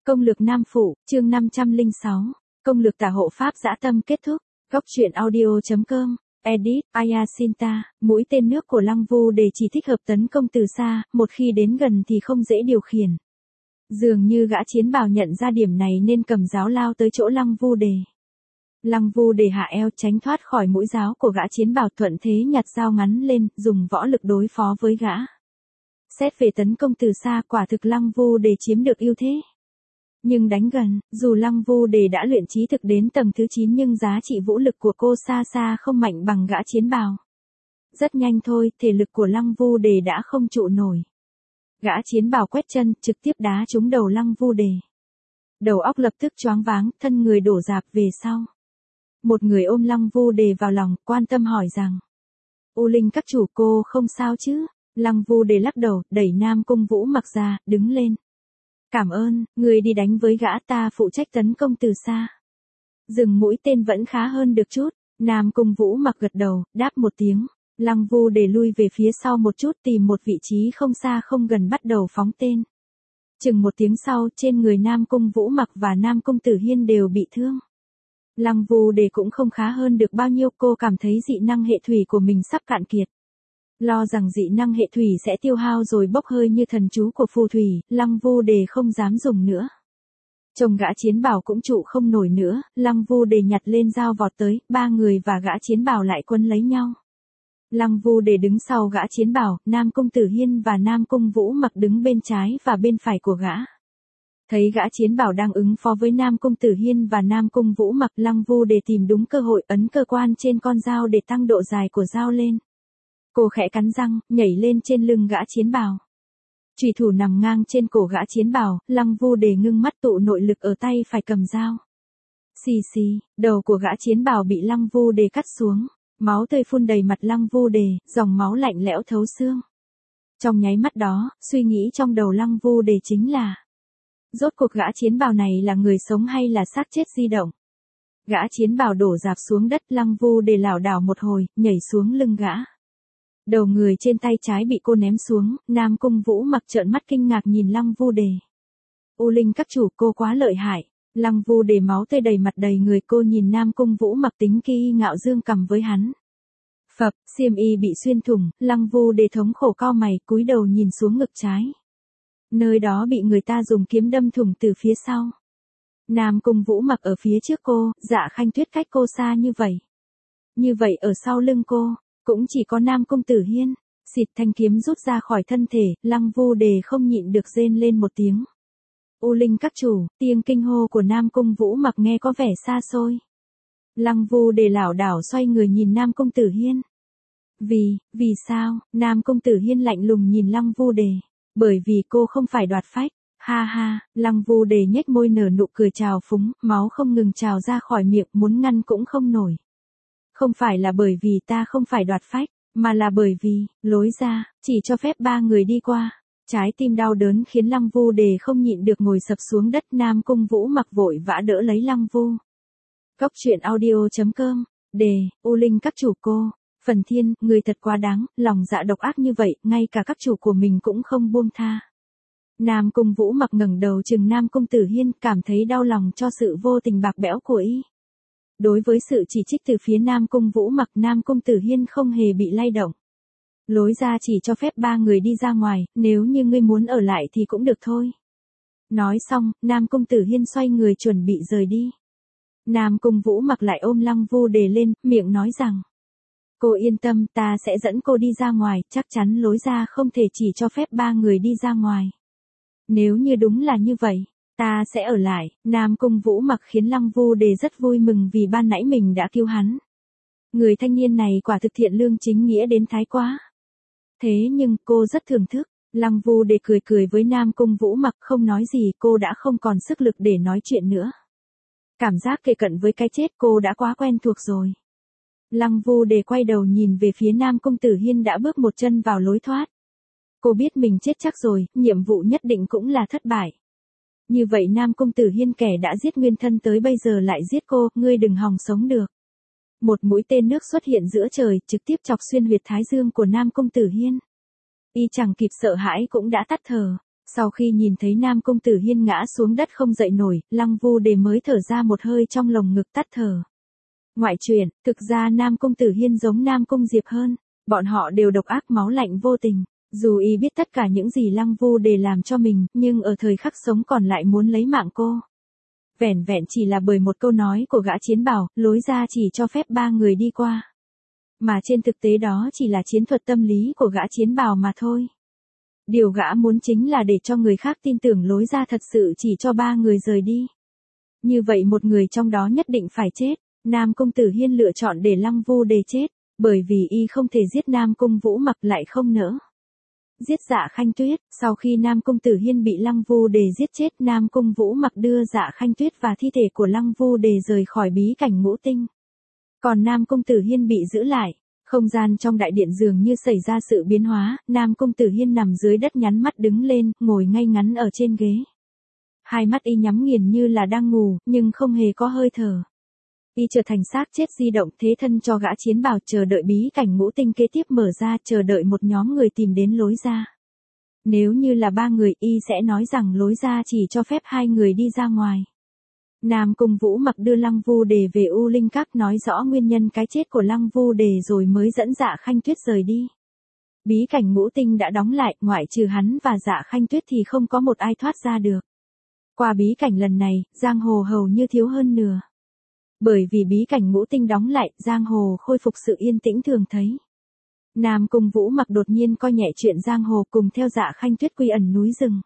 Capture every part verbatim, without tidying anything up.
Công lược Nam Phụ, chương năm trăm lẻ sáu. Công lược tả hộ pháp dã tâm kết thúc. Góc truyện audio.com. Edit, Ayasinta, mũi tên nước của Lăng Vu Đề chỉ thích hợp tấn công từ xa, một khi đến gần thì không dễ điều khiển. Dường như gã chiến bào nhận ra điểm này nên cầm giáo lao tới chỗ Lăng Vu Đề. Lăng Vu Đề hạ eo tránh thoát khỏi mũi giáo của gã chiến bào, thuận thế nhặt dao ngắn lên, dùng võ lực đối phó với gã. Xét về tấn công từ xa, quả thực Lăng Vu Đề chiếm được ưu thế. Nhưng đánh gần, dù Lăng Vu Đề đã luyện trí thực đến tầng thứ chín nhưng giá trị vũ lực của cô xa xa không mạnh bằng gã chiến bào. Rất nhanh thôi, thể lực của Lăng Vu Đề đã không trụ nổi. Gã chiến bào quét chân, trực tiếp đá trúng đầu Lăng Vu Đề. Đầu óc lập tức choáng váng, thân người đổ rạp về sau. Một người ôm Lăng Vu Đề vào lòng, quan tâm hỏi rằng: U Linh các chủ, cô không sao chứ? Lăng Vu Đề lắc đầu, đẩy Nam Cung Vũ Mặc ra, đứng lên. Cảm ơn, người đi đánh với gã, ta phụ trách tấn công từ xa. Dừng mũi tên vẫn khá hơn được chút. Nam Cung Vũ Mặc gật đầu, đáp một tiếng. Lăng Vu Đề lui về phía sau một chút, tìm một vị trí không xa không gần bắt đầu phóng tên. Chừng một tiếng sau, trên người Nam Cung Vũ Mặc và Nam Cung Tử Hiên đều bị thương. Lăng Vu Đề cũng không khá hơn được bao nhiêu, cô cảm thấy dị năng hệ thủy của mình sắp cạn kiệt. Lo rằng dị năng hệ thủy sẽ tiêu hao rồi bốc hơi như thần chú của phù thủy, Lăng Vu Đề không dám dùng nữa. Chồng gã chiến bào cũng trụ không nổi nữa, Lăng Vu Đề nhặt lên dao vọt tới, ba người và gã chiến bào lại quấn lấy nhau. Lăng Vu Đề đứng sau gã chiến bào, Nam Cung Tử Hiên và Nam Cung Vũ Mặc đứng bên trái và bên phải của gã. Thấy gã chiến bào đang ứng phó với Nam Cung Tử Hiên và Nam Cung Vũ Mặc, Lăng Vu Đề tìm đúng cơ hội ấn cơ quan trên con dao để tăng độ dài của dao lên. Cô khẽ cắn răng, nhảy lên trên lưng gã chiến bào. Chùy thủ nằm ngang trên cổ gã chiến bào, Lăng Vu Đề ngưng mắt tụ nội lực ở tay phải cầm dao. Xì xì, đầu của gã chiến bào bị Lăng Vu Đề cắt xuống, máu tươi phun đầy mặt Lăng Vu Đề, dòng máu lạnh lẽo thấu xương. Trong nháy mắt đó, suy nghĩ trong đầu Lăng Vu Đề chính là: rốt cuộc gã chiến bào này là người sống hay là xác chết di động? Gã chiến bào đổ rạp xuống đất, Lăng Vu Đề lảo đảo một hồi, nhảy xuống lưng gã. Đầu người trên tay trái bị cô ném xuống, Nam Cung Vũ Mặc trợn mắt kinh ngạc nhìn Lăng Vu Đề. U Linh các chủ, cô quá lợi hại. Lăng Vu Đề máu tươi đầy mặt đầy người, cô nhìn Nam Cung Vũ Mặc tính kỳ ngạo dương cầm với hắn. Phập, xiêm y bị xuyên thủng, Lăng Vu Đề thống khổ cau mày, cúi đầu nhìn xuống ngực trái. Nơi đó bị người ta dùng kiếm đâm thủng từ phía sau. Nam Cung Vũ Mặc ở phía trước cô, Dạ Khanh Tuyết cách cô xa như vậy. Như vậy ở sau lưng cô, cũng chỉ có Nam Cung Tử Hiên. Xịt, thanh kiếm rút ra khỏi thân thể, Lăng Vu Đề không nhịn được rên lên một tiếng. U Linh các chủ, tiếng kinh hô của Nam Cung Vũ Mặc nghe có vẻ xa xôi. Lăng Vu Đề lảo đảo xoay người nhìn Nam Cung Tử Hiên. Vì, vì sao? Nam Cung Tử Hiên lạnh lùng nhìn Lăng Vu Đề. Bởi vì cô không phải đoạt phách. Ha ha, Lăng Vu Đề nhếch môi nở nụ cười trào phúng, máu không ngừng trào ra khỏi miệng, muốn ngăn cũng không nổi. Không phải là bởi vì ta không phải đoạt phách, mà là bởi vì, lối ra, chỉ cho phép ba người đi qua. Trái tim đau đớn khiến Lăng Vu Đề không nhịn được ngồi sập xuống đất. Nam Cung Vũ Mặc vội vã đỡ lấy Lăng Vu. Góc truyện audio.com. Đề, U Linh các chủ, cô. Phần Thiên, người thật quá đáng, lòng dạ độc ác như vậy, ngay cả các chủ của mình cũng không buông tha. Nam Cung Vũ Mặc ngẩng đầu chừng Nam Cung Tử Hiên, cảm thấy đau lòng cho sự vô tình bạc bẽo của y. Đối với sự chỉ trích từ phía Nam Cung Vũ Mặc, Nam Cung Tử Hiên không hề bị lay động. Lối ra chỉ cho phép ba người đi ra ngoài, nếu như ngươi muốn ở lại thì cũng được thôi. Nói xong, Nam Cung Tử Hiên xoay người chuẩn bị rời đi. Nam Cung Vũ Mặc lại ôm Lăng Vu Đề lên, miệng nói rằng: cô yên tâm, ta sẽ dẫn cô đi ra ngoài, chắc chắn lối ra không thể chỉ cho phép ba người đi ra ngoài. Nếu như đúng là như vậy, ta sẽ ở lại. Nam Cung Vũ Mặc khiến Lăng Vu Đề rất vui mừng vì ban nãy mình đã cứu hắn. Người thanh niên này quả thực thiện lương chính nghĩa đến thái quá. Thế nhưng cô rất thưởng thức. Lăng Vu Đề cười cười với Nam Cung Vũ Mặc, không nói gì, cô đã không còn sức lực để nói chuyện nữa. Cảm giác kề cận với cái chết cô đã quá quen thuộc rồi. Lăng Vu Đề quay đầu nhìn về phía Nam Cung Tử Hiên đã bước một chân vào lối thoát. Cô biết mình chết chắc rồi, nhiệm vụ nhất định cũng là thất bại. Như vậy Nam Cung Tử Hiên, kẻ đã giết nguyên thân tới bây giờ lại giết cô, ngươi đừng hòng sống được. Một mũi tên nước xuất hiện giữa trời, trực tiếp chọc xuyên huyệt thái dương của Nam Cung Tử Hiên. Y chẳng kịp sợ hãi cũng đã tắt thở. Sau khi nhìn thấy Nam Công Tử Hiên ngã xuống đất không dậy nổi, Lăng Vu Đề mới thở ra một hơi trong lồng ngực tắt thở. Ngoại truyện, thực ra Nam Công Tử Hiên giống Nam Cung Diệp hơn, bọn họ đều độc ác máu lạnh vô tình. Dù y biết tất cả những gì Lăng Vu Đề làm cho mình, nhưng ở thời khắc sống còn lại muốn lấy mạng cô. Vẻn vẹn chỉ là bởi một câu nói của gã chiến bào, lối ra chỉ cho phép ba người đi qua. Mà trên thực tế đó chỉ là chiến thuật tâm lý của gã chiến bào mà thôi. Điều gã muốn chính là để cho người khác tin tưởng lối ra thật sự chỉ cho ba người rời đi. Như vậy một người trong đó nhất định phải chết. Nam Công Tử Hiên lựa chọn để Lăng Vu Đề chết, bởi vì y không thể giết Nam Cung Vũ Mặc lại không nỡ. Giết Dạ Khanh Tuyết, sau khi Nam Công Tử Hiên bị Lăng Vu Đề giết chết, Nam Cung Vũ Mặc đưa Dạ Khanh Tuyết và thi thể của Lăng Vu Đề rời khỏi bí cảnh ngũ tinh. Còn Nam Công Tử Hiên bị giữ lại. Không gian trong đại điện dường như xảy ra sự biến hóa, Nam Công Tử Hiên nằm dưới đất nhắm mắt đứng lên, ngồi ngay ngắn ở trên ghế. Hai mắt y nhắm nghiền như là đang ngủ, nhưng không hề có hơi thở. Y trở thành xác chết di động thế thân cho gã chiến bào, chờ đợi bí cảnh ngũ tinh kế tiếp mở ra, chờ đợi một nhóm người tìm đến lối ra. Nếu như là ba người, y sẽ nói rằng lối ra chỉ cho phép hai người đi ra ngoài. Nam Cung Vũ Mặc đưa Lăng Vu Đề về U Linh Các, nói rõ nguyên nhân cái chết của Lăng Vu Đề rồi mới dẫn Dạ Khanh Tuyết rời đi. Bí cảnh ngũ tinh đã đóng lại, ngoại trừ hắn và Dạ Khanh Tuyết thì không có một ai thoát ra được. Qua bí cảnh lần này, giang hồ hầu như thiếu hơn nửa. Bởi vì bí cảnh ngũ tinh đóng lại, giang hồ khôi phục sự yên tĩnh thường thấy. Nam Cung Vũ Mặc đột nhiên coi nhẹ chuyện giang hồ, cùng theo Dạ Khanh Tuyết quy ẩn núi rừng.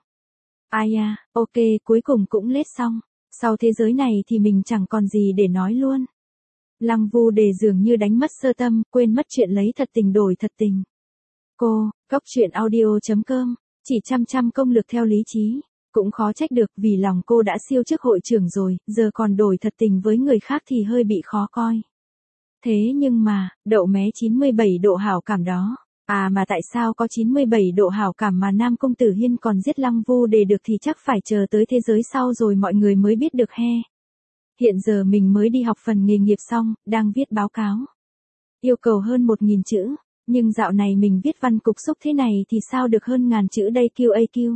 Ai à, ok, cuối cùng cũng lết xong. Sau thế giới này thì mình chẳng còn gì để nói luôn. Lăng Vu Đề dường như đánh mất sơ tâm, quên mất chuyện lấy thật tình đổi thật tình. Cô, góc truyện audio chấm com, chỉ chăm chăm công lược theo lý trí. Cũng khó trách được, vì lòng cô đã siêu chức hội trưởng rồi, giờ còn đổi thật tình với người khác thì hơi bị khó coi. Thế nhưng mà, đậu mé chín mươi bảy độ hảo cảm đó. À mà tại sao có chín mươi bảy độ hảo cảm mà Nam Công Tử Hiên còn giết Lăng Vu Đề được thì chắc phải chờ tới thế giới sau rồi mọi người mới biết được he. Hiện giờ mình mới đi học phần nghề nghiệp xong, đang viết báo cáo. Yêu cầu hơn một nghìn chữ, nhưng dạo này mình viết văn cục xúc thế này thì sao được hơn ngàn chữ đây quy a quy.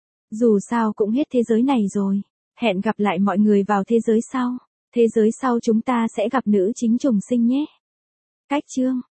Dù sao cũng hết thế giới này rồi, hẹn gặp lại mọi người vào thế giới sau. Thế giới sau chúng ta sẽ gặp nữ chính trùng sinh nhé. Cách chương